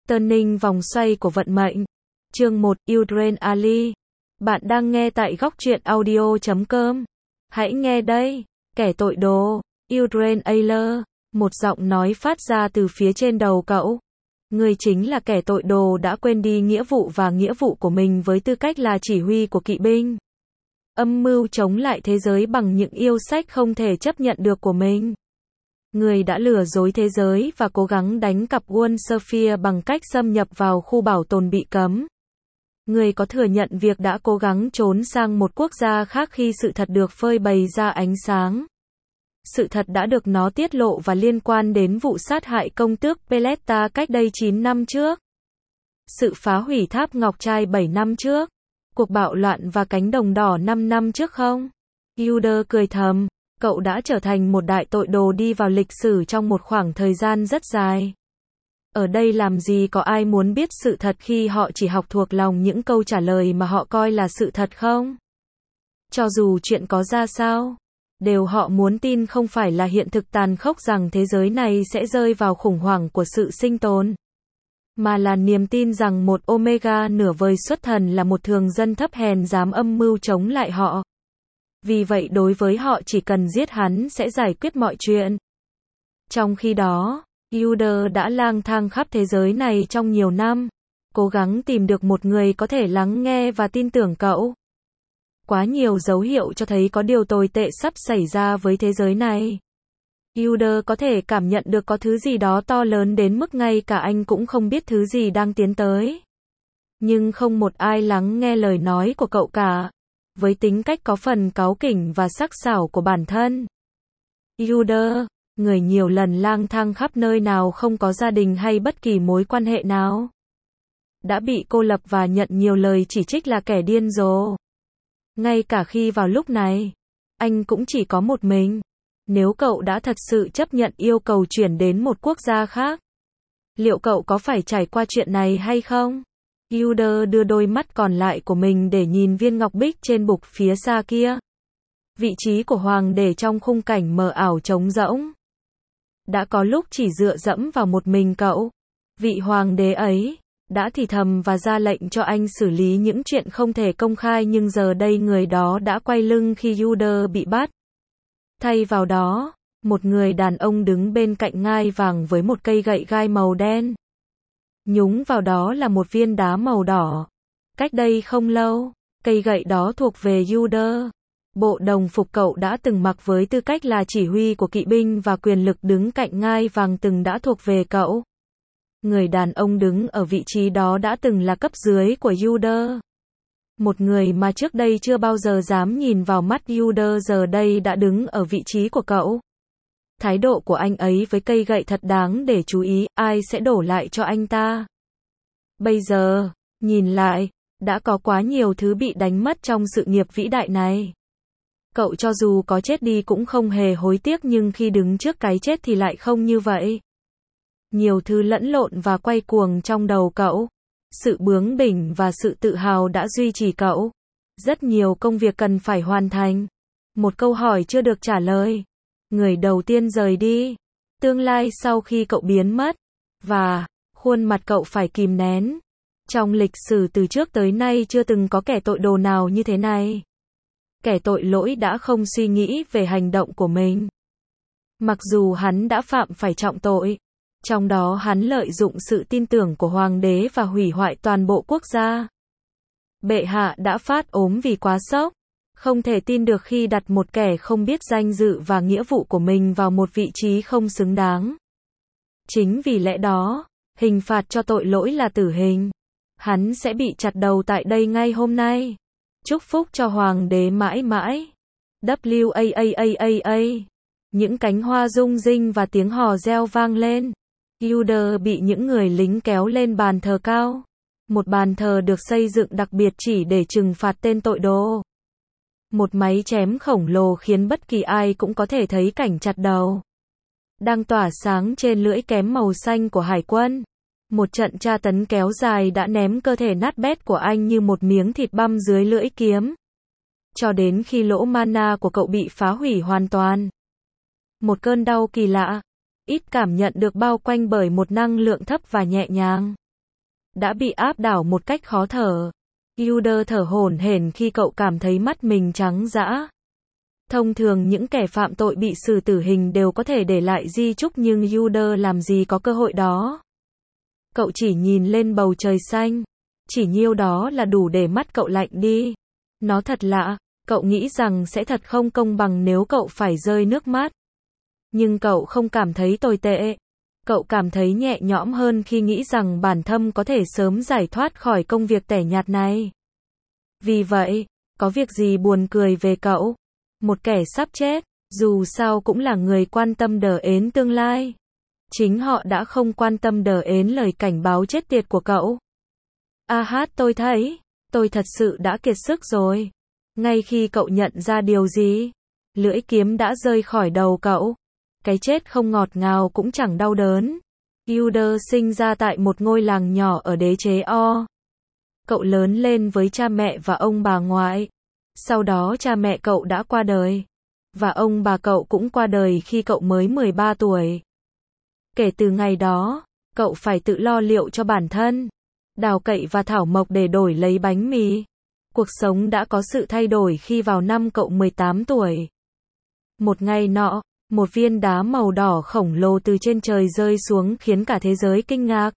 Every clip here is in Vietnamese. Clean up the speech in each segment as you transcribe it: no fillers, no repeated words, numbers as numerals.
Turning vòng xoay của vận mệnh. Chương 1, Yudren Ali. Bạn đang nghe tại góc truyện audio.com. Hãy nghe đây, kẻ tội đồ, Yudren Ali. Một giọng nói phát ra từ phía trên đầu cậu. Ngươi chính là kẻ tội đồ đã quên đi nghĩa vụ và nghĩa vụ của mình với tư cách là chỉ huy của kỵ binh. Âm mưu chống lại thế giới bằng những yêu sách không thể chấp nhận được của mình. Người đã lừa dối thế giới và cố gắng đánh cặp World Sphere bằng cách xâm nhập vào khu bảo tồn bị cấm. Người có thừa nhận việc đã cố gắng trốn sang một quốc gia khác khi sự thật được phơi bày ra ánh sáng. Sự thật đã được nó tiết lộ và liên quan đến vụ sát hại công tước Peletta cách đây 9 năm trước. Sự phá hủy tháp Ngọc Trai 7 năm trước. Cuộc bạo loạn và cánh đồng đỏ 5 năm trước không? Yuder cười thầm. Cậu đã trở thành một đại tội đồ đi vào lịch sử trong một khoảng thời gian rất dài. Ở đây làm gì có ai muốn biết sự thật khi họ chỉ học thuộc lòng những câu trả lời mà họ coi là sự thật không? Cho dù chuyện có ra sao, đều họ muốn tin không phải là hiện thực tàn khốc rằng thế giới này sẽ rơi vào khủng hoảng của sự sinh tồn, mà là niềm tin rằng một Omega nửa vời xuất thần là một thường dân thấp hèn dám âm mưu chống lại họ. Vì vậy đối với họ chỉ cần giết hắn sẽ giải quyết mọi chuyện. Trong khi đó, Yuder đã lang thang khắp thế giới này trong nhiều năm, cố gắng tìm được một người có thể lắng nghe và tin tưởng cậu. Quá nhiều dấu hiệu cho thấy có điều tồi tệ sắp xảy ra với thế giới này. Yuder có thể cảm nhận được có thứ gì đó to lớn đến mức ngay cả anh cũng không biết thứ gì đang tiến tới. Nhưng không một ai lắng nghe lời nói của cậu cả. Với tính cách có phần cáu kỉnh và sắc sảo của bản thân, Yuder, người nhiều lần lang thang khắp nơi nào không có gia đình hay bất kỳ mối quan hệ nào, đã bị cô lập và nhận nhiều lời chỉ trích là kẻ điên rồ. Ngay cả khi vào lúc này, anh cũng chỉ có một mình. Nếu cậu đã thật sự chấp nhận yêu cầu chuyển đến một quốc gia khác, liệu cậu có phải trải qua chuyện này hay không? Yuder đưa đôi mắt còn lại của mình để nhìn viên ngọc bích trên bục phía xa kia. Vị trí của hoàng đế trong khung cảnh mờ ảo trống rỗng. Đã có lúc chỉ dựa dẫm vào một mình cậu. Vị hoàng đế ấy đã thì thầm và ra lệnh cho anh xử lý những chuyện không thể công khai, nhưng giờ đây người đó đã quay lưng khi Yuder bị bắt. Thay vào đó, một người đàn ông đứng bên cạnh ngai vàng với một cây gậy gai màu đen. Nhúng vào đó là một viên đá màu đỏ. Cách đây không lâu, cây gậy đó thuộc về Yuder. Bộ đồng phục cậu đã từng mặc với tư cách là chỉ huy của kỵ binh và quyền lực đứng cạnh ngai vàng từng đã thuộc về cậu. Người đàn ông đứng ở vị trí đó đã từng là cấp dưới của Yuder. Một người mà trước đây chưa bao giờ dám nhìn vào mắt Yuder giờ đây đã đứng ở vị trí của cậu. Thái độ của anh ấy với cây gậy thật đáng để chú ý, ai sẽ đổ lại cho anh ta. Bây giờ, nhìn lại, đã có quá nhiều thứ bị đánh mất trong sự nghiệp vĩ đại này. Cậu cho dù có chết đi cũng không hề hối tiếc, nhưng khi đứng trước cái chết thì lại không như vậy. Nhiều thứ lẫn lộn và quay cuồng trong đầu cậu. Sự bướng bỉnh và sự tự hào đã duy trì cậu. Rất nhiều công việc cần phải hoàn thành. Một câu hỏi chưa được trả lời. Người đầu tiên rời đi. Tương lai sau khi cậu biến mất. Và, khuôn mặt cậu phải kìm nén. Trong lịch sử từ trước tới nay chưa từng có kẻ tội đồ nào như thế này. Kẻ tội lỗi đã không suy nghĩ về hành động của mình. Mặc dù hắn đã phạm phải trọng tội. Trong đó hắn lợi dụng sự tin tưởng của hoàng đế và hủy hoại toàn bộ quốc gia. Bệ hạ đã phát ốm vì quá sốc. Không thể tin được khi đặt một kẻ không biết danh dự và nghĩa vụ của mình vào một vị trí không xứng đáng. Chính vì lẽ đó, hình phạt cho tội lỗi là tử hình. Hắn sẽ bị chặt đầu tại đây ngay hôm nay. Chúc phúc cho hoàng đế mãi mãi. WAAAAA. Những cánh hoa rung rinh và tiếng hò reo vang lên. Yuder bị những người lính kéo lên bàn thờ cao. Một bàn thờ được xây dựng đặc biệt chỉ để trừng phạt tên tội đồ. Một máy chém khổng lồ khiến bất kỳ ai cũng có thể thấy cảnh chặt đầu. Đang tỏa sáng trên lưỡi kiếm màu xanh của hải quân. Một trận tra tấn kéo dài đã ném cơ thể nát bét của anh như một miếng thịt băm dưới lưỡi kiếm. Cho đến khi lỗ mana của cậu bị phá hủy hoàn toàn. Một cơn đau kỳ lạ, ít cảm nhận được bao quanh bởi một năng lượng thấp và nhẹ nhàng. đã bị áp đảo một cách khó thở. Uder thở hổn hển khi cậu cảm thấy mắt mình trắng dã. Thông thường những kẻ phạm tội bị xử tử hình đều có thể để lại di chúc nhưng Uder làm gì có cơ hội đó. Cậu chỉ nhìn lên bầu trời xanh. Chỉ nhiêu đó là đủ để mắt cậu lạnh đi. Nó thật lạ, cậu nghĩ rằng sẽ thật không công bằng nếu cậu phải rơi nước mắt. Nhưng cậu không cảm thấy tồi tệ. Cậu cảm thấy nhẹ nhõm hơn khi nghĩ rằng bản thân có thể sớm giải thoát khỏi công việc tẻ nhạt này. Vì vậy, có việc gì buồn cười về cậu? Một kẻ sắp chết, dù sao cũng là người quan tâm đến tương lai. Chính họ đã không quan tâm đến lời cảnh báo chết tiệt của cậu. Tôi thật sự đã kiệt sức rồi. Ngay khi cậu nhận ra điều gì, lưỡi kiếm đã rơi khỏi đầu cậu. Cái chết không ngọt ngào cũng chẳng đau đớn. Uder sinh ra tại một ngôi làng nhỏ ở đế chế O. Cậu lớn lên với cha mẹ và ông bà ngoại. Sau đó cha mẹ cậu đã qua đời. Và ông bà cậu cũng qua đời khi cậu mới 13 tuổi. Kể từ ngày đó, cậu phải tự lo liệu cho bản thân. Đào cậy và thảo mộc để đổi lấy bánh mì. Cuộc sống đã có sự thay đổi khi vào năm cậu 18 tuổi. Một ngày nọ, một viên đá màu đỏ khổng lồ từ trên trời rơi xuống khiến cả thế giới kinh ngạc.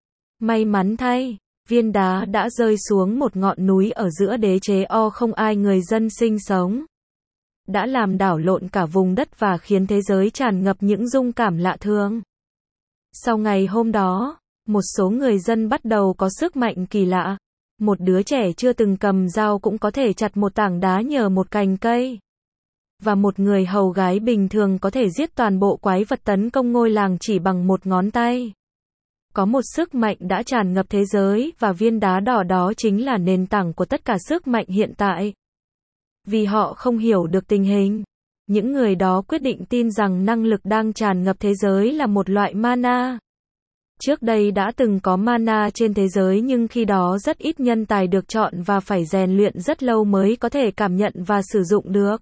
May mắn thay, viên đá đã rơi xuống một ngọn núi ở giữa đế chế O không ai người dân sinh sống. Đã làm đảo lộn cả vùng đất và khiến thế giới tràn ngập những rung cảm lạ thường. Sau ngày hôm đó, một số người dân bắt đầu có sức mạnh kỳ lạ. Một đứa trẻ chưa từng cầm dao cũng có thể chặt một tảng đá nhờ một cành cây. Và một người hầu gái bình thường có thể giết toàn bộ quái vật tấn công ngôi làng chỉ bằng một ngón tay. Có một sức mạnh đã tràn ngập thế giới và viên đá đỏ đó chính là nền tảng của tất cả sức mạnh hiện tại. Vì họ không hiểu được tình hình, những người đó quyết định tin rằng năng lực đang tràn ngập thế giới là một loại mana. Trước đây đã từng có mana trên thế giới nhưng khi đó rất ít nhân tài được chọn và phải rèn luyện rất lâu mới có thể cảm nhận và sử dụng được.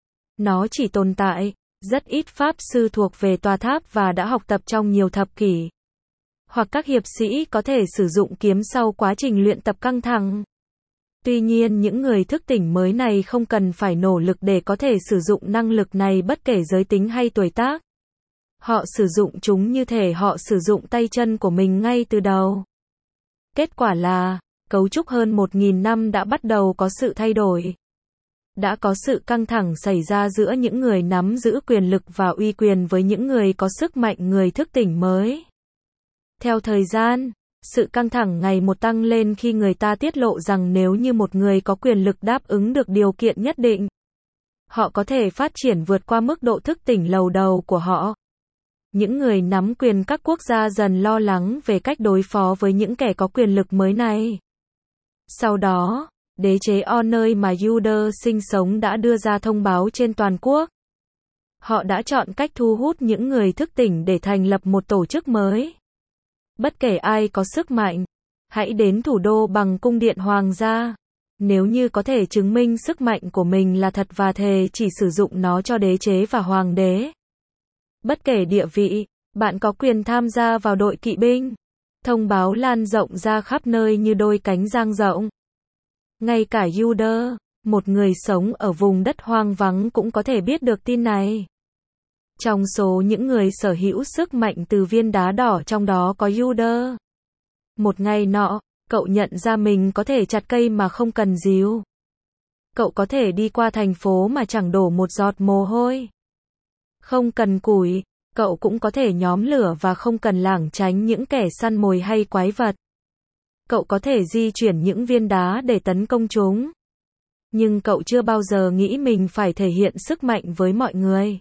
Nó chỉ tồn tại, rất ít pháp sư thuộc về tòa tháp và đã học tập trong nhiều thập kỷ. Hoặc các hiệp sĩ có thể sử dụng kiếm sau quá trình luyện tập căng thẳng. Tuy nhiên những người thức tỉnh mới này không cần phải nỗ lực để có thể sử dụng năng lực này bất kể giới tính hay tuổi tác. Họ sử dụng chúng như thể họ sử dụng tay chân của mình ngay từ đầu. Kết quả là, cấu trúc hơn 1.000 năm đã bắt đầu có sự thay đổi. Đã có sự căng thẳng xảy ra giữa những người nắm giữ quyền lực và uy quyền với những người có sức mạnh người thức tỉnh mới. Theo thời gian, sự căng thẳng ngày một tăng lên khi người ta tiết lộ rằng nếu như một người có quyền lực đáp ứng được điều kiện nhất định, họ có thể phát triển vượt qua mức độ thức tỉnh lầu đầu của họ. Những người nắm quyền các quốc gia dần lo lắng về cách đối phó với những kẻ có quyền lực mới này. Sau đó, đế chế O nơi mà Uder sinh sống đã đưa ra thông báo trên toàn quốc. Họ đã chọn cách thu hút những người thức tỉnh để thành lập một tổ chức mới. Bất kể ai có sức mạnh, hãy đến thủ đô bằng cung điện hoàng gia. Nếu như có thể chứng minh sức mạnh của mình là thật và thề chỉ sử dụng nó cho đế chế và hoàng đế. Bất kể địa vị, bạn có quyền tham gia vào đội kỵ binh. Thông báo lan rộng ra khắp nơi như đôi cánh dang rộng. Ngay cả Uder, một người sống ở vùng đất hoang vắng cũng có thể biết được tin này. Trong số những người sở hữu sức mạnh từ viên đá đỏ trong đó có Uder. Một ngày nọ, cậu nhận ra mình có thể chặt cây mà không cần dìu. Cậu có thể đi qua thành phố mà chẳng đổ một giọt mồ hôi. Không cần củi, cậu cũng có thể nhóm lửa và không cần lảng tránh những kẻ săn mồi hay quái vật. Cậu có thể di chuyển những viên đá để tấn công chúng. Nhưng cậu chưa bao giờ nghĩ mình phải thể hiện sức mạnh với mọi người.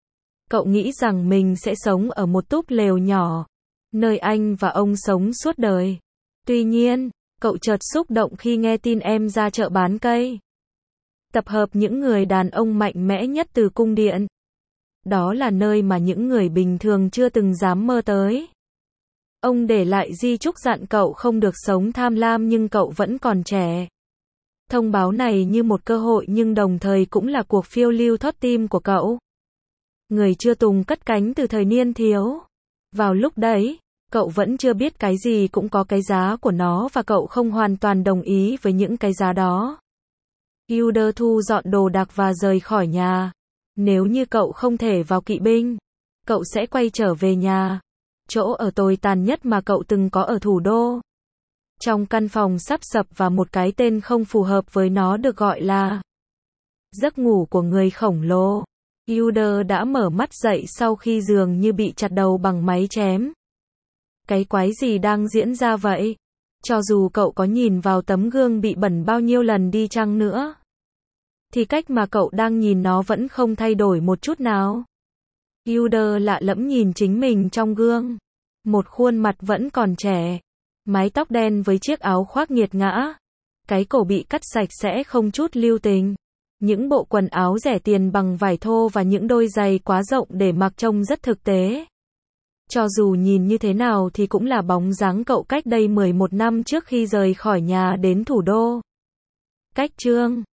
Cậu nghĩ rằng mình sẽ sống ở một túp lều nhỏ, nơi anh và ông sống suốt đời. Tuy nhiên, cậu chợt xúc động khi nghe tin em ra chợ bán cây. Tập hợp những người đàn ông mạnh mẽ nhất từ cung điện. Đó là nơi mà những người bình thường chưa từng dám mơ tới. Ông để lại di chúc dặn cậu không được sống tham lam nhưng cậu vẫn còn trẻ. Thông báo này như một cơ hội nhưng đồng thời cũng là cuộc phiêu lưu thót tim của cậu. Người chưa từng cất cánh từ thời niên thiếu. Vào lúc đấy, Cậu vẫn chưa biết cái gì cũng có cái giá của nó và cậu không hoàn toàn đồng ý với những cái giá đó. Hilder thu dọn đồ đạc và rời khỏi nhà. Nếu như cậu không thể vào kỵ binh, cậu sẽ quay trở về nhà. Chỗ ở tồi tàn nhất mà cậu từng có ở thủ đô. Trong căn phòng sắp sập và một cái tên không phù hợp với nó được gọi là giấc ngủ của người khổng lồ. Hilder đã mở mắt dậy sau khi dường như bị chặt đầu bằng máy chém. Cái quái gì đang diễn ra vậy? Cho dù cậu có nhìn vào tấm gương bị bẩn bao nhiêu lần đi chăng nữa, thì cách mà cậu đang nhìn nó vẫn không thay đổi một chút nào. Hilder lạ lẫm nhìn chính mình trong gương. Một khuôn mặt vẫn còn trẻ. Mái tóc đen với chiếc áo khoác nghiệt ngã. Cái cổ bị cắt sạch sẽ không chút lưu tình. Những bộ quần áo rẻ tiền bằng vải thô và những đôi giày quá rộng để mặc trông rất thực tế. Cho dù nhìn như thế nào thì cũng là bóng dáng cậu cách đây 11 năm trước khi rời khỏi nhà đến thủ đô. Cách chương